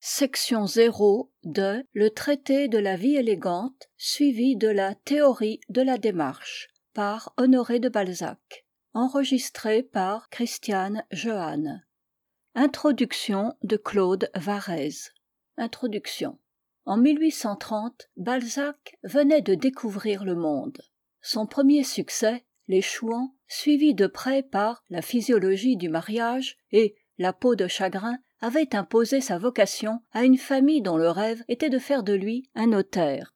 Section 0 de Le traité de la vie élégante, suivi de la théorie de la démarche, par Honoré de Balzac. Enregistré par Christiane Jeanne. Introduction de Claude Varèse. Introduction. En 1830, Balzac venait de découvrir le monde. Son premier succès, Les Chouans, suivi de près par La physiologie du mariage et La peau de chagrin, avait imposé sa vocation à une famille dont le rêve était de faire de lui un notaire.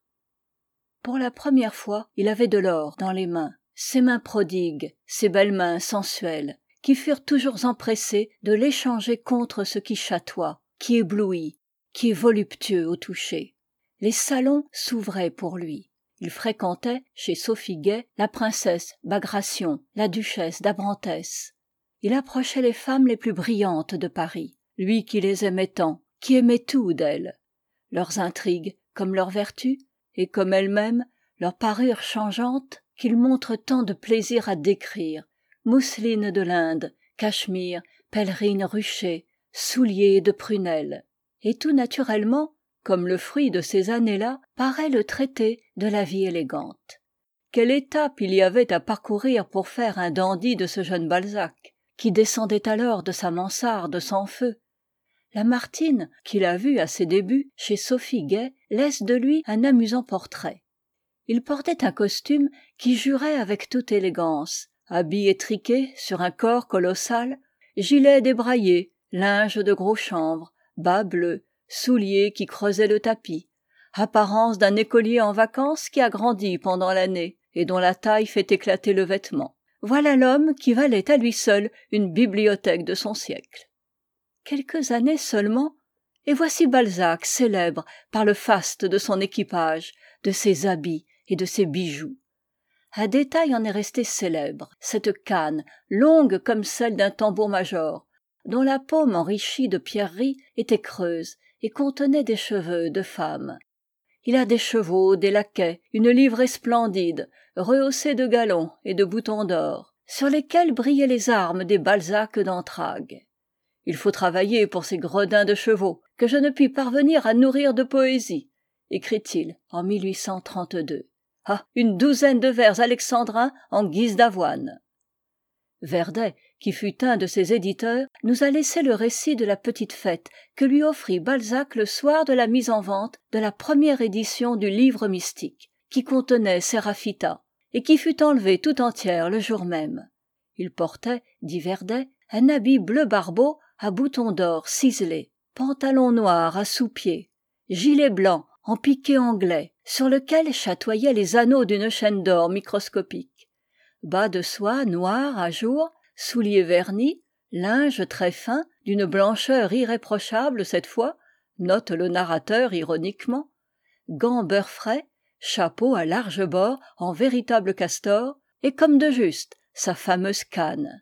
Pour la première fois, il avait de l'or dans les mains, ses mains prodigues, ses belles mains sensuelles, qui furent toujours empressées de l'échanger contre ce qui chatoie, qui éblouit, qui est voluptueux au toucher. Les salons s'ouvraient pour lui. Il fréquentait, chez Sophie Gay, la princesse Bagration, la duchesse d'Abrantès. Il approchait les femmes les plus brillantes de Paris, lui qui les aimait tant, qui aimait tout d'elles. Leurs intrigues, comme leurs vertus, et comme elles-mêmes, leur parure changeante, qu'il montre tant de plaisir à décrire, mousseline de l'Inde, cachemire, pèlerine ruchée, souliers de prunelle. Et tout naturellement, comme le fruit de ces années-là, paraît le traité de la vie élégante. Quelle étape il y avait à parcourir pour faire un dandy de ce jeune Balzac, qui descendait alors de sa mansarde sans feu. Lamartine, qui l'a vu à ses débuts chez Sophie Gay, laisse de lui un amusant portrait. Il portait un costume qui jurait avec toute élégance, habit étriqué sur un corps colossal, gilet débraillé, linge de gros chanvre, bas bleus, souliers qui creusaient le tapis, apparence d'un écolier en vacances qui a grandi pendant l'année et dont la taille fait éclater le vêtement. Voilà l'homme qui valait à lui seul une bibliothèque de son siècle. Quelques années seulement, et voici Balzac célèbre par le faste de son équipage, de ses habits et de ses bijoux. Un détail en est resté célèbre, cette canne, longue comme celle d'un tambour-major, dont la paume enrichie de pierreries était creuse et contenait des cheveux de femme. Il a des chevaux, des laquais, une livrée splendide, rehaussée de galons et de boutons d'or, sur lesquels brillaient les armes des Balzac d'Entragues. Il faut travailler pour ces gredins de chevaux, que je ne puis parvenir à nourrir de poésie, écrit-il en 1832. Ah, une douzaine de vers alexandrins en guise d'avoine. Verdet, qui fut un de ses éditeurs, nous a laissé le récit de la petite fête que lui offrit Balzac le soir de la mise en vente de la première édition du livre mystique, qui contenait Séraphita, et qui fut enlevée tout entière le jour même. Il portait, dit Verdet, un habit bleu barbeau à boutons d'or ciselés, pantalon noir à sous-pieds, gilet blanc en piqué anglais, sur lequel chatoyaient les anneaux d'une chaîne d'or microscopique, bas de soie noir à jour, souliers vernis, linge très fin, d'une blancheur irréprochable cette fois, note le narrateur ironiquement, gants beurre frais, chapeau à large bord en véritable castor, et comme de juste, sa fameuse canne.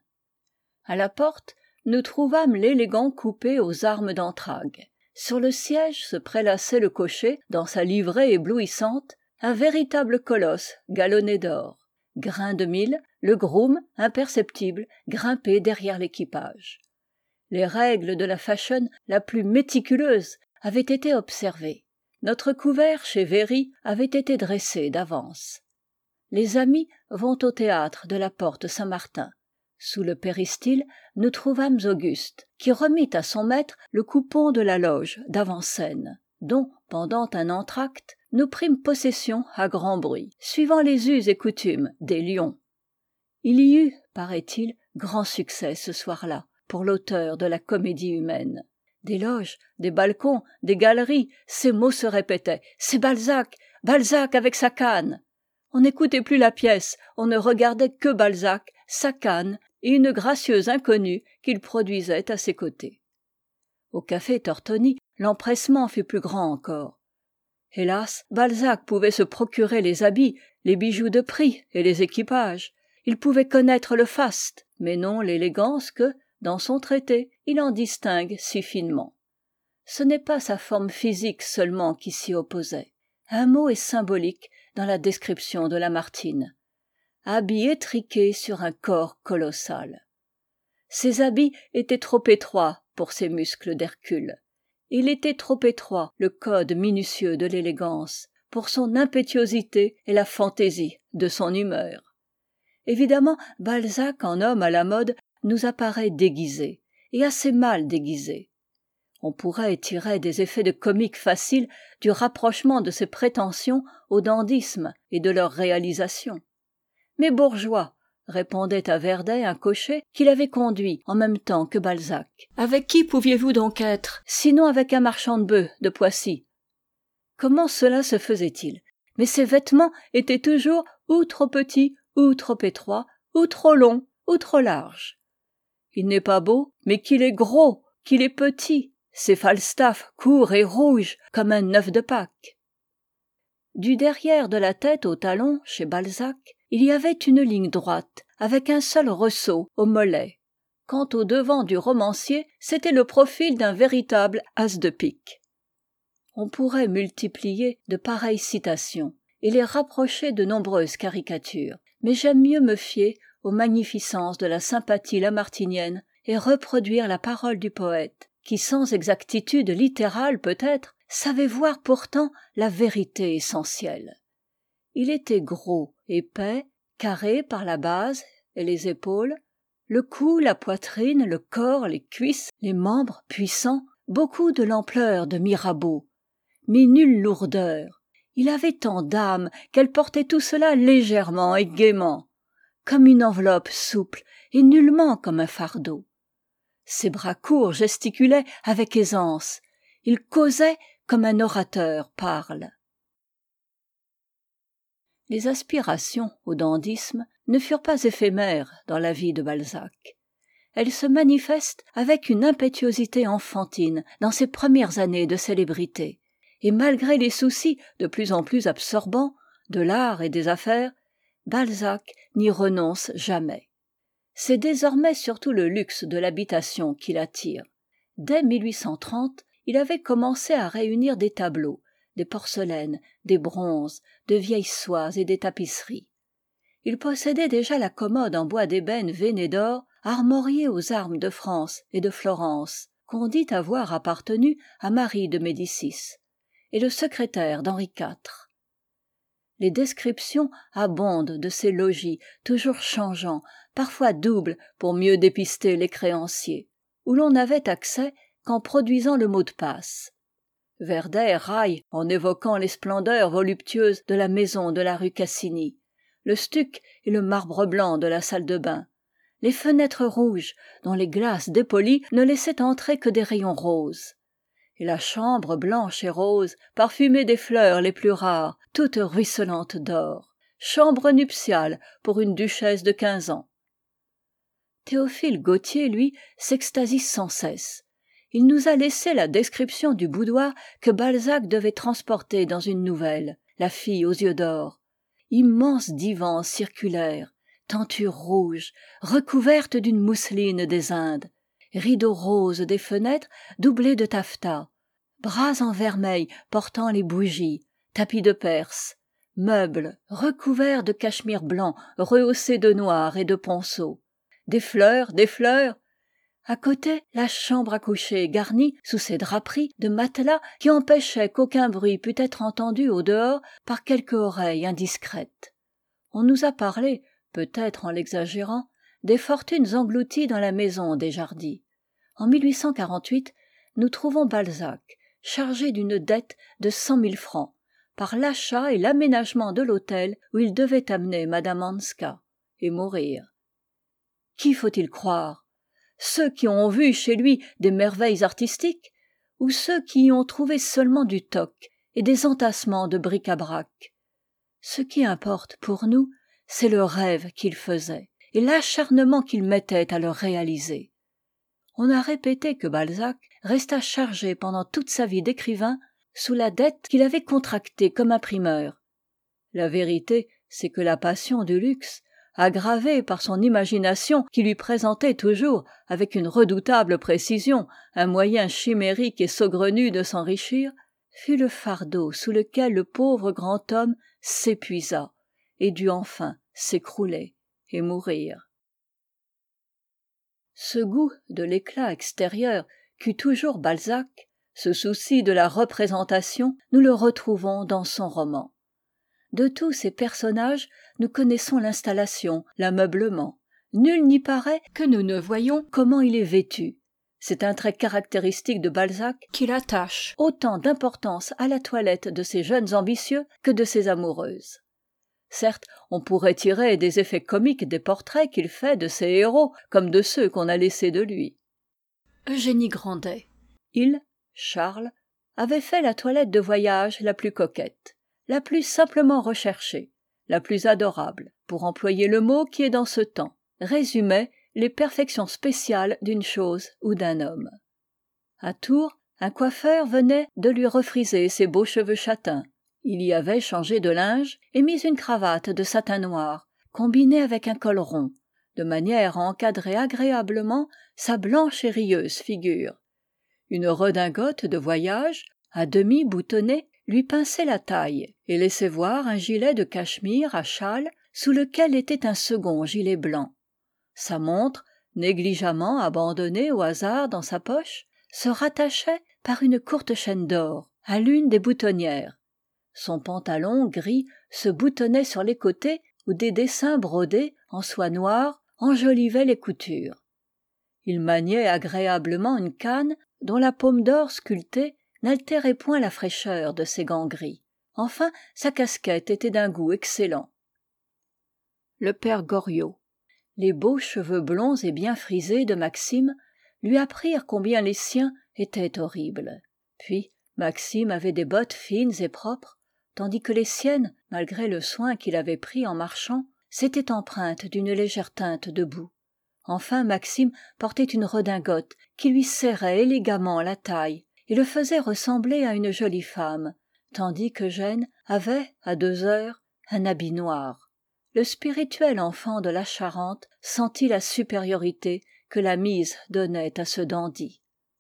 À la porte, nous trouvâmes l'élégant coupé aux armes d'Entragues. Sur le siège se prélassait le cocher, dans sa livrée éblouissante, un véritable colosse galonné d'or. Grain de mille, le groom, imperceptible, grimpé derrière l'équipage. Les règles de la fashion la plus méticuleuse avaient été observées. Notre couvert chez Véry avait été dressé d'avance. Les amis vont au théâtre de la Porte Saint-Martin. Sous le péristyle, nous trouvâmes Auguste, qui remit à son maître le coupon de la loge d'avant-scène, dont, pendant un entr'acte, nous prîmes possession à grand bruit, suivant les us et coutumes des lions. Il y eut, paraît-il, grand succès ce soir-là, pour l'auteur de la Comédie humaine. Des loges, des balcons, des galeries, ces mots se répétaient. C'est Balzac! Balzac avec sa canne! On n'écoutait plus la pièce, on ne regardait que Balzac, sa canne et une gracieuse inconnue qu'il produisait à ses côtés. Au café Tortoni, l'empressement fut plus grand encore. Hélas, Balzac pouvait se procurer les habits, les bijoux de prix et les équipages. Il pouvait connaître le faste, mais non l'élégance que, dans son traité, il en distingue si finement. Ce n'est pas sa forme physique seulement qui s'y opposait. Un mot est symbolique dans la description de Lamartine. Habit étriqué sur un corps colossal. Ses habits étaient trop étroits pour ses muscles d'Hercule. Il était trop étroit, le code minutieux de l'élégance, pour son impétuosité et la fantaisie de son humeur. Évidemment, Balzac, en homme à la mode, nous apparaît déguisé, et assez mal déguisé. On pourrait tirer des effets de comique facile du rapprochement de ses prétentions au dandysme et de leur réalisation. Mais bourgeois, répondait à Werdet un cocher qui l'avait conduit en même temps que Balzac. Avec qui pouviez-vous donc être, sinon avec un marchand de bœufs de Poissy? Comment cela se faisait-il? Mais ses vêtements étaient toujours ou trop petits, ou trop étroits, ou trop longs, ou trop larges. Il n'est pas beau, mais qu'il est gros, qu'il est petit. Ses falstaffs courts et rouges comme un œuf de Pâques. Du derrière de la tête au talon, chez Balzac, il y avait une ligne droite, avec un seul ressaut au mollet. Quant au devant du romancier, c'était le profil d'un véritable as de pique. On pourrait multiplier de pareilles citations et les rapprocher de nombreuses caricatures, mais j'aime mieux me fier aux magnificences de la sympathie lamartinienne et reproduire la parole du poète, qui sans exactitude littérale peut-être, savait voir pourtant la vérité essentielle. Il était gros, épais, carré par la base et les épaules, le cou, la poitrine, le corps, les cuisses, les membres puissants, beaucoup de l'ampleur de Mirabeau, mais nulle lourdeur. Il avait tant d'âme qu'elle portait tout cela légèrement et gaiement, comme une enveloppe souple et nullement comme un fardeau. Ses bras courts gesticulaient avec aisance. Il causait comme un orateur parle. Les aspirations au dandysme ne furent pas éphémères dans la vie de Balzac. Elles se manifestent avec une impétuosité enfantine dans ses premières années de célébrité, et malgré les soucis de plus en plus absorbants de l'art et des affaires, Balzac n'y renonce jamais. C'est désormais surtout le luxe de l'habitation qui l'attire. Dès 1830, il avait commencé à réunir des tableaux, des porcelaines, des bronzes, de vieilles soies et des tapisseries. Il possédait déjà la commode en bois d'ébène veiné d'or, armoriée aux armes de France et de Florence, qu'on dit avoir appartenu à Marie de Médicis, et le secrétaire d'Henri IV. Les descriptions abondent de ces logis toujours changeants, parfois doubles pour mieux dépister les créanciers, où l'on n'avait accès qu'en produisant le mot de passe. Werdet raille en évoquant les splendeurs voluptueuses de la maison de la rue Cassini, le stuc et le marbre blanc de la salle de bain, les fenêtres rouges dont les glaces dépolies ne laissaient entrer que des rayons roses, et la chambre blanche et rose parfumée des fleurs les plus rares, toute ruisselante d'or, chambre nuptiale pour une duchesse de 15 ans. Théophile Gautier, lui, s'extasie sans cesse. Il nous a laissé la description du boudoir que Balzac devait transporter dans une nouvelle, La fille aux yeux d'or. Immense divan circulaire, tenture rouge, recouverte d'une mousseline des Indes, rideaux roses des fenêtres doublés de taffetas, bras en vermeil portant les bougies, tapis de Perse, meubles recouverts de cachemire blanc rehaussé de noir et de ponceau. Des fleurs, des fleurs. À côté, la chambre à coucher garnie, sous ses draperies, de matelas qui empêchaient qu'aucun bruit pût être entendu au dehors par quelque oreille indiscrète. On nous a parlé, peut-être en l'exagérant, des fortunes englouties dans la maison des Jardy. En 1848, nous trouvons Balzac, chargé d'une dette de 100 000 francs, par l'achat et l'aménagement de l'hôtel où il devait amener Madame Hanska, et mourir. Qui faut-il croire? Ceux qui ont vu chez lui des merveilles artistiques, ou ceux qui y ont trouvé seulement du toc et des entassements de bric-à-brac? Ce qui importe pour nous, c'est le rêve qu'il faisait et l'acharnement qu'il mettait à le réaliser. On a répété que Balzac resta chargé pendant toute sa vie d'écrivain sous la dette qu'il avait contractée comme imprimeur. La vérité, c'est que la passion du luxe, aggravée par son imagination qui lui présentait toujours avec une redoutable précision un moyen chimérique et saugrenu de s'enrichir, fut le fardeau sous lequel le pauvre grand homme s'épuisa et dut enfin s'écrouler et mourir. Ce goût de l'éclat extérieur qu'eut toujours Balzac Ce souci de la représentation, nous le retrouvons dans son roman. De tous ses personnages, nous connaissons l'installation, l'ameublement. Nul n'y paraît que nous ne voyons comment il est vêtu. C'est un trait caractéristique de Balzac qu'il attache autant d'importance à la toilette de ses jeunes ambitieux que de ses amoureuses. Certes, on pourrait tirer des effets comiques des portraits qu'il fait de ses héros comme de ceux qu'on a laissés de lui. Eugénie Grandet. Il, Charles, avait fait la toilette de voyage la plus coquette, la plus simplement recherchée, la plus adorable, pour employer le mot qui est dans ce temps, résumait les perfections spéciales d'une chose ou d'un homme. À Tours, un coiffeur venait de lui refriser ses beaux cheveux châtains. Il y avait changé de linge et mis une cravate de satin noir, combinée avec un col rond, de manière à encadrer agréablement sa blanche et rieuse figure. Une redingote de voyage, à demi boutonnée, lui pinçait la taille et laissait voir un gilet de cachemire à châle sous lequel était un second gilet blanc. Sa montre, négligemment abandonnée au hasard dans sa poche, se rattachait par une courte chaîne d'or à l'une des boutonnières. Son pantalon gris se boutonnait sur les côtés où des dessins brodés en soie noire enjolivaient les coutures. Il maniait agréablement une canne dont la paume d'or sculptée n'altérait point la fraîcheur de ses gants gris. Enfin, sa casquette était d'un goût excellent. Le père Goriot. Les beaux cheveux blonds et bien frisés de Maxime lui apprirent combien les siens étaient horribles. Puis, Maxime avait des bottes fines et propres, tandis que les siennes, malgré le soin qu'il avait pris en marchant, s'étaient empreintes d'une légère teinte de boue. Enfin, Maxime portait une redingote qui lui serrait élégamment la taille et le faisait ressembler à une jolie femme, tandis qu'Eugène avait, à 2 heures, un habit noir. Le spirituel enfant de la Charente sentit la supériorité que la mise donnait à ce dandy.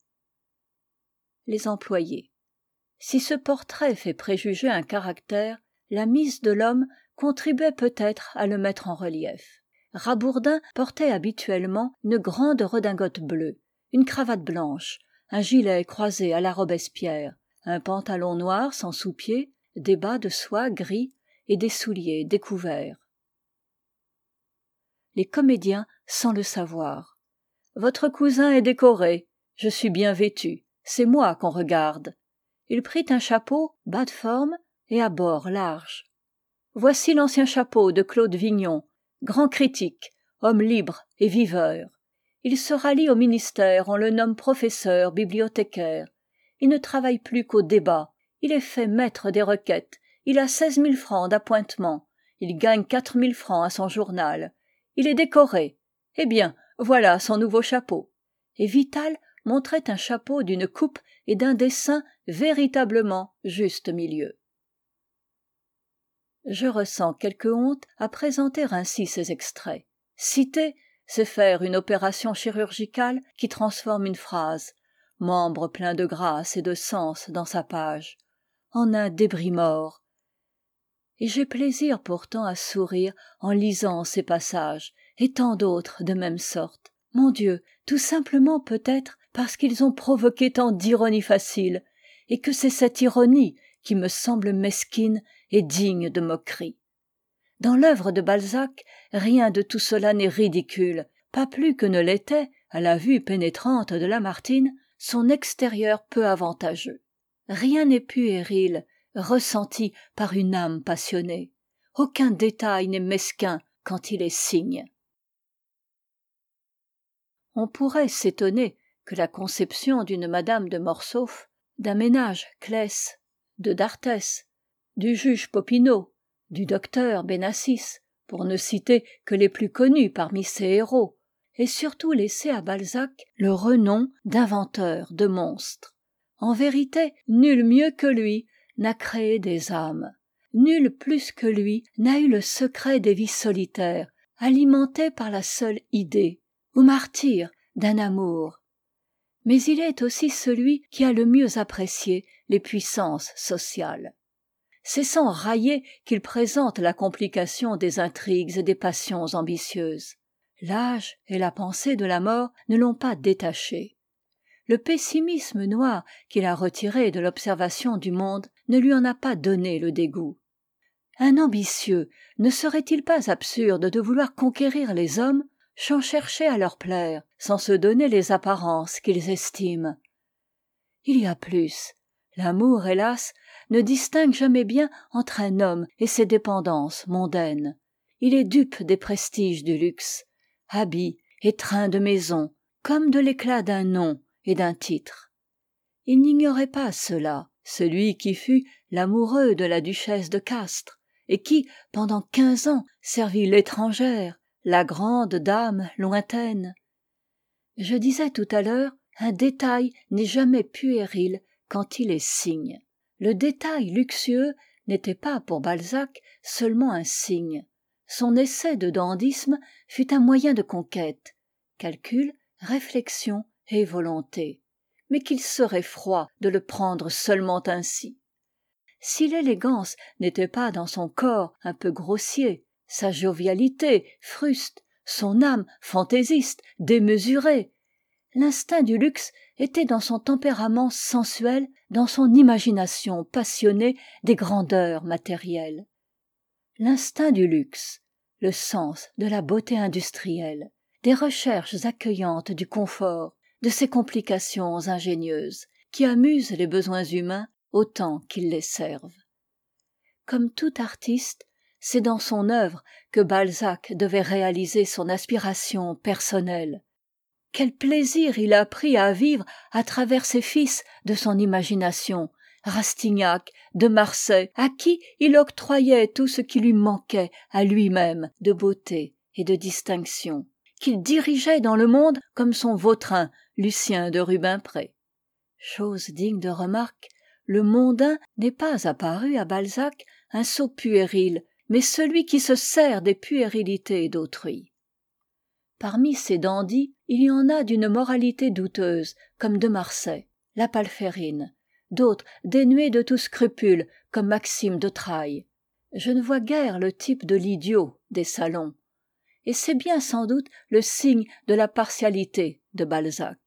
Les employés. Si ce portrait fait préjuger un caractère, la mise de l'homme contribuait peut-être à le mettre en relief. Rabourdin portait habituellement une grande redingote bleue, une cravate blanche, un gilet croisé à la Robespierre, un pantalon noir sans sous-pieds, des bas de soie gris et des souliers découverts. Les comédiens sans le savoir. Votre cousin est décoré, je suis bien vêtu, c'est moi qu'on regarde. Il prit un chapeau bas de forme et à bords larges. Voici l'ancien chapeau de Claude Vignon, grand critique, homme libre et viveur. Il se rallie au ministère, on le nomme professeur, bibliothécaire. Il ne travaille plus qu'au débat. Il est fait maître des requêtes. Il a 16 000 francs d'appointement. Il gagne 4 000 francs à son journal. Il est décoré. Eh bien, voilà son nouveau chapeau. Et Vital montrait un chapeau d'une coupe et d'un dessin véritablement juste milieu. Je ressens quelque honte à présenter ainsi ces extraits. Citer, c'est faire une opération chirurgicale qui transforme une phrase, membre plein de grâce et de sens dans sa page, en un débris mort. Et j'ai plaisir pourtant à sourire en lisant ces passages, et tant d'autres de même sorte. Mon Dieu, tout simplement peut-être parce qu'ils ont provoqué tant d'ironie facile, et que c'est cette ironie qui me semble mesquine et digne de moquerie. Dans l'œuvre de Balzac, rien de tout cela n'est ridicule, pas plus que ne l'était, à la vue pénétrante de Lamartine, son extérieur peu avantageux. Rien n'est puéril, ressenti par une âme passionnée. Aucun détail n'est mesquin quand il est signe. On pourrait s'étonner que la conception d'une Madame de Morsauf, d'un ménage Claes, de d'Arthès, du juge Popinot, du docteur Bénassis, pour ne citer que les plus connus parmi ses héros, ait surtout laissé à Balzac le renom d'inventeur de monstres. En vérité, nul mieux que lui n'a créé des âmes. Nul plus que lui n'a eu le secret des vies solitaires, alimentées par la seule idée, ou martyr d'un amour. Mais il est aussi celui qui a le mieux apprécié les puissances sociales. C'est sans railler qu'il présente la complication des intrigues et des passions ambitieuses. L'âge et la pensée de la mort ne l'ont pas détaché. Le pessimisme noir qu'il a retiré de l'observation du monde ne lui en a pas donné le dégoût. Un ambitieux ne serait-il pas absurde de vouloir conquérir les hommes sans chercher à leur plaire, sans se donner les apparences qu'ils estiment? Il y a plus. L'amour, hélas, ne distingue jamais bien entre un homme et ses dépendances mondaines. Il est dupe des prestiges du luxe, habits et trains de maison, comme de l'éclat d'un nom et d'un titre. Il n'ignorait pas cela, celui qui fut l'amoureux de la duchesse de Castries, et qui, pendant 15 ans, servit l'étrangère, la grande dame lointaine. Je disais tout à l'heure, un détail n'est jamais puéril quand il est signe. Le détail luxueux n'était pas pour Balzac seulement un signe. Son essai de dandysme fut un moyen de conquête, calcul, réflexion et volonté. Mais qu'il serait froid de le prendre seulement ainsi. Si l'élégance n'était pas dans son corps un peu grossier, sa jovialité fruste, son âme fantaisiste, démesurée, l'instinct du luxe était dans son tempérament sensuel, dans son imagination passionnée des grandeurs matérielles. L'instinct du luxe, le sens de la beauté industrielle, des recherches accueillantes du confort, de ces complications ingénieuses qui amusent les besoins humains autant qu'ils les servent. Comme tout artiste, c'est dans son œuvre que Balzac devait réaliser son aspiration personnelle. Quel plaisir il a pris à vivre à travers ces fils de son imagination, Rastignac, de Marsay, à qui il octroyait tout ce qui lui manquait à lui-même de beauté et de distinction, qu'il dirigeait dans le monde comme son vautrin Lucien de Rubempré. Chose digne de remarque, le mondain n'est pas apparu à Balzac un sot puéril, mais celui qui se sert des puérilités d'autrui. Parmi ces dandys, il y en a d'une moralité douteuse, comme de Marsay, la Palférine, d'autres dénués de tout scrupule, comme Maxime de Trailles. Je ne vois guère le type de l'idiot des salons, et c'est bien sans doute le signe de la partialité de Balzac.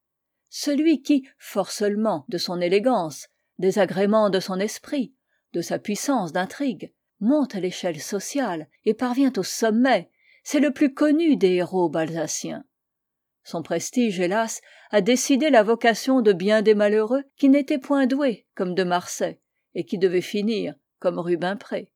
Celui qui, fort seulement de son élégance, des agréments de son esprit, de sa puissance d'intrigue, monte l'échelle sociale et parvient au sommet, c'est le plus connu des héros balsaciens. Son prestige, hélas, a décidé la vocation de bien des malheureux qui n'étaient point doués comme de Marsay et qui devaient finir comme Rubempré.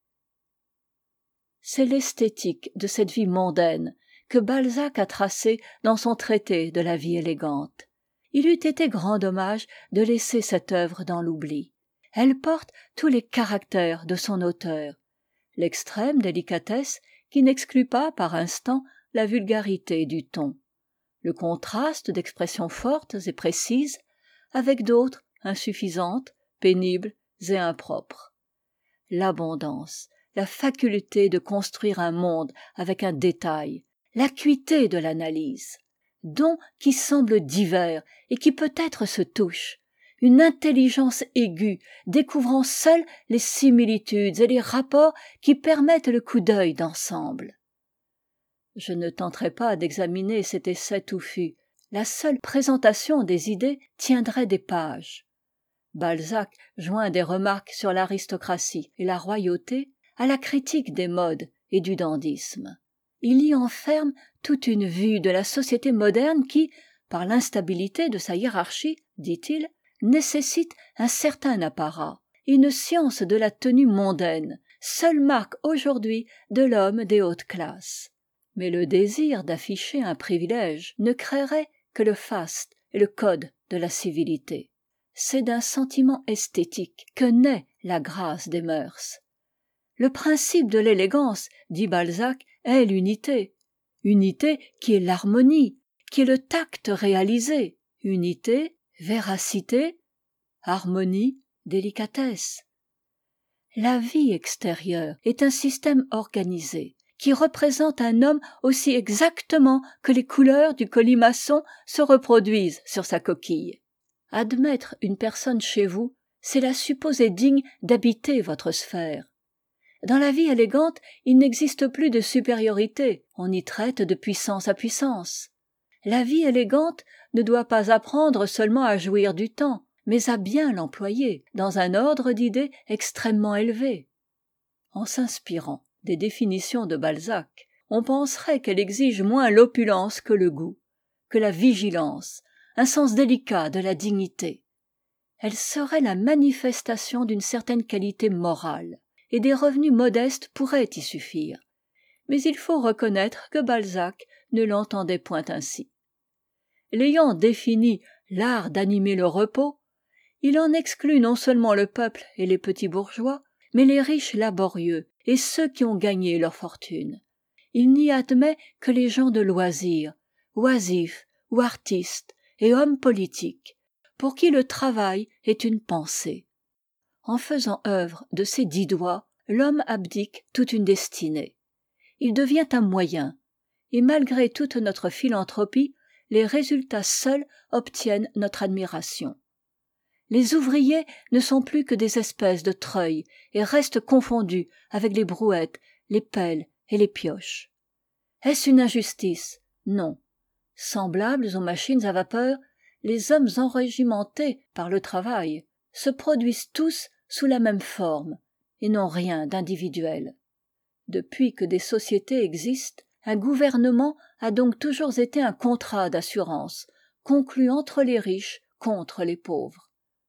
C'est l'esthétique de cette vie mondaine que Balzac a tracée dans son traité de la vie élégante. Il eût été grand dommage de laisser cette œuvre dans l'oubli. Elle porte tous les caractères de son auteur. L'extrême délicatesse qui n'exclut pas par instant la vulgarité du ton. Le contraste d'expressions fortes et précises avec d'autres insuffisantes, pénibles et impropres. L'abondance, la faculté de construire un monde avec un détail, l'acuité de l'analyse, dons qui semblent divers et qui peut-être se touchent, une intelligence aiguë découvrant seule les similitudes et les rapports qui permettent le coup d'œil d'ensemble. Je ne tenterai pas d'examiner cet essai touffu. La seule présentation des idées tiendrait des pages. Balzac joint des remarques sur l'aristocratie et la royauté à la critique des modes et du dandysme. Il y enferme toute une vue de la société moderne qui, par l'instabilité de sa hiérarchie, dit-il, nécessite un certain apparat, une science de la tenue mondaine, seule marque aujourd'hui de l'homme des hautes classes. Mais le désir d'afficher un privilège ne créerait que le faste et le code de la civilité. C'est d'un sentiment esthétique que naît la grâce des mœurs. Le principe de l'élégance, dit Balzac, est l'unité. Unité qui est l'harmonie, qui est le tact réalisé. Unité, véracité, harmonie, délicatesse. La vie extérieure est un système organisé qui représente un homme aussi exactement que les couleurs du colimaçon se reproduisent sur sa coquille. Admettre une personne chez vous, c'est la supposer digne d'habiter votre sphère. Dans la vie élégante, il n'existe plus de supériorité, on y traite de puissance à puissance. La vie élégante ne doit pas apprendre seulement à jouir du temps, mais à bien l'employer dans un ordre d'idées extrêmement élevé. En s'inspirant des définitions de Balzac, on penserait qu'elle exige moins l'opulence que le goût, que la vigilance, un sens délicat de la dignité. Elle serait la manifestation d'une certaine qualité morale, et des revenus modestes pourraient y suffire. Mais il faut reconnaître que Balzac ne l'entendait point ainsi. L'ayant défini l'art d'animer le repos, il en exclut non seulement le peuple et les petits bourgeois, mais les riches laborieux et ceux qui ont gagné leur fortune. Il n'y admet que les gens de loisir, oisifs ou artistes et hommes politiques, pour qui le travail est une pensée. En faisant œuvre de ses 10 doigts, l'homme abdique toute une destinée. Il devient un moyen, et malgré toute notre philanthropie, les résultats seuls obtiennent notre admiration. Les ouvriers ne sont plus que des espèces de treuils et restent confondus avec les brouettes, les pelles et les pioches. Est-ce une injustice? Non. Semblables aux machines à vapeur, les hommes enrégimentés par le travail se produisent tous sous la même forme et n'ont rien d'individuel. Depuis que des sociétés existent, un gouvernement a donc toujours été un contrat d'assurance, conclu entre les riches contre les pauvres.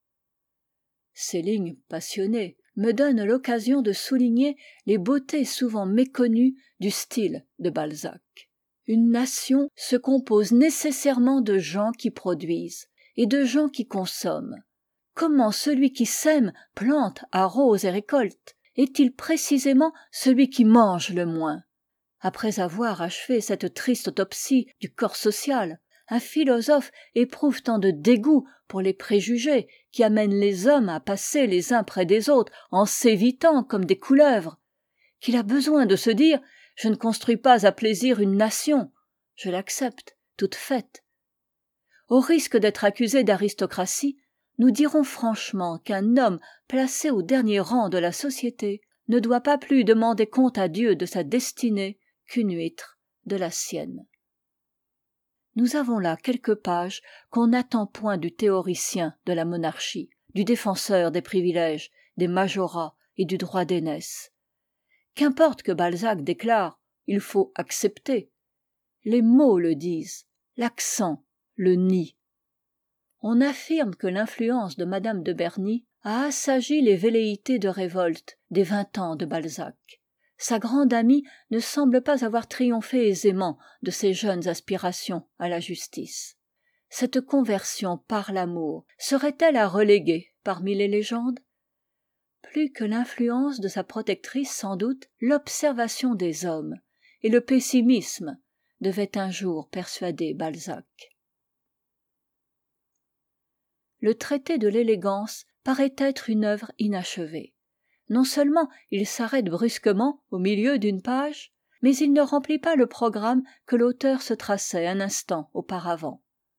Ces lignes passionnées me donnent l'occasion de souligner les beautés souvent méconnues du style de Balzac. Une nation se compose nécessairement de gens qui produisent et de gens qui consomment. Comment celui qui sème, plante, arrose et récolte est-il précisément celui qui mange le moins? Après avoir achevé cette triste autopsie du corps social, un philosophe éprouve tant de dégoût pour les préjugés qui amènent les hommes à passer les uns près des autres en s'évitant comme des couleuvres, qu'il a besoin de se dire « Je ne construis pas à plaisir une nation, je l'accepte, toute faite ». Au risque d'être accusé d'aristocratie, nous dirons franchement qu'un homme placé au dernier rang de la société ne doit pas plus demander compte à Dieu de sa destinée qu'une huître de la sienne. Nous avons là quelques pages qu'on n'attend point du théoricien de la monarchie, du défenseur des privilèges, des majorats et du droit d'aînesse. Qu'importe que Balzac déclare « il faut accepter », les mots le disent, l'accent le nie. On affirme que l'influence de Madame de Berny a assagi les velléités de révolte des 20 ans de Balzac. Sa grande amie ne semble pas avoir triomphé aisément de ses jeunes aspirations à la justice. Cette conversion par l'amour serait-elle à reléguer parmi les légendes? Plus que l'influence de sa protectrice, sans doute, l'observation des hommes et le pessimisme devaient un jour persuader Balzac. Le traité de l'élégance paraît être une œuvre inachevée. Non seulement il s'arrête brusquement au milieu d'une page, mais il ne remplit pas le programme que l'auteur se traçait un instant auparavant.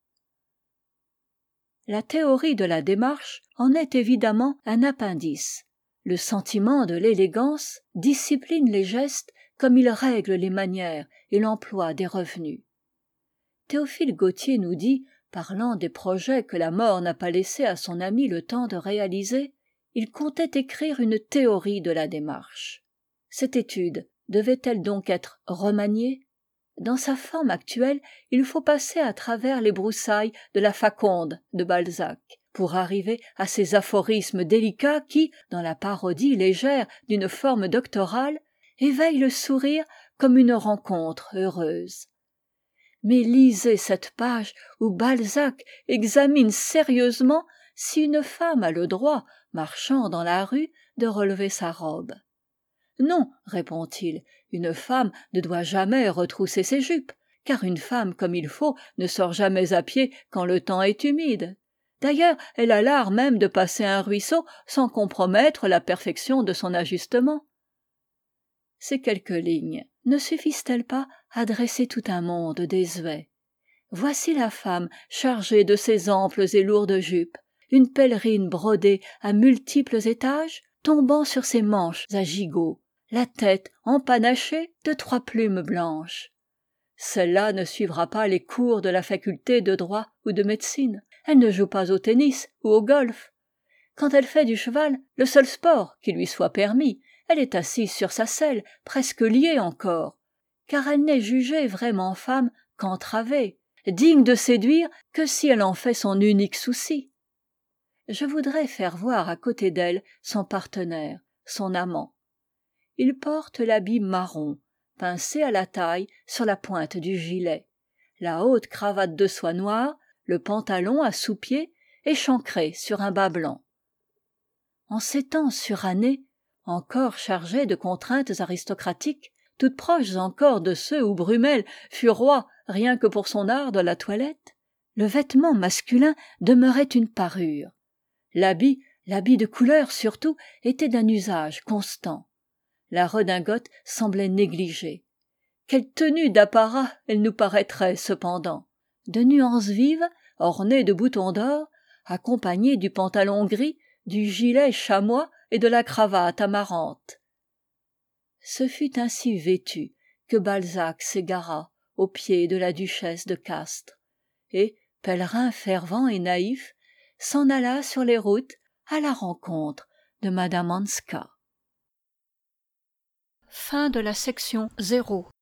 La théorie de la démarche en est évidemment un appendice. Le sentiment de l'élégance discipline les gestes comme il règle les manières et l'emploi des revenus. Théophile Gautier nous dit, parlant des projets que la mort n'a pas laissé à son ami le temps de réaliser, il comptait écrire une théorie de la démarche. Cette étude devait-elle donc être remaniée? Dans sa forme actuelle, il faut passer à travers les broussailles de la Faconde de Balzac, pour arriver à ces aphorismes délicats qui, dans la parodie légère d'une forme doctorale, éveillent le sourire comme une rencontre heureuse. Mais lisez cette page où Balzac examine sérieusement si une femme a le droit, marchant dans la rue, de relever sa robe. Non, répond-il, une femme ne doit jamais retrousser ses jupes, car une femme comme il faut ne sort jamais à pied quand le temps est humide. D'ailleurs, elle a l'art même de passer un ruisseau sans compromettre la perfection de son ajustement. Ces quelques lignes ne suffisent-elles pas à dresser tout un monde désuet? Voici la femme chargée de ses amples et lourdes jupes, une pèlerine brodée à multiples étages, tombant sur ses manches à gigots, la tête empanachée de 3 plumes blanches. Celle-là ne suivra pas les cours de la faculté de droit ou de médecine. Elle ne joue pas au tennis ou au golf. Quand elle fait du cheval, le seul sport qui lui soit permis, elle est assise sur sa selle, presque liée encore, car elle n'est jugée vraiment femme qu'entravée, digne de séduire que si elle en fait son unique souci. Je voudrais faire voir à côté d'elle son partenaire, son amant. Il porte l'habit marron, pincé à la taille sur la pointe du gilet, la haute cravate de soie noire, le pantalon à sous-pieds échancré sur un bas blanc. En ces temps surannés, encore chargés de contraintes aristocratiques, toutes proches encore de ceux où Brummel fut roi rien que pour son art de la toilette, le vêtement masculin demeurait une parure. L'habit de couleur surtout, était d'un usage constant. La redingote semblait négligée. Quelle tenue d'apparat elle nous paraîtrait cependant! De nuances vives, ornées de boutons d'or, accompagnées du pantalon gris, du gilet chamois et de la cravate amarante. Ce fut ainsi vêtu que Balzac s'égara aux pieds de la duchesse de Castries, et, pèlerin fervent et naïf, s'en alla sur les routes à la rencontre de madame Hanska. Fin de la section 0.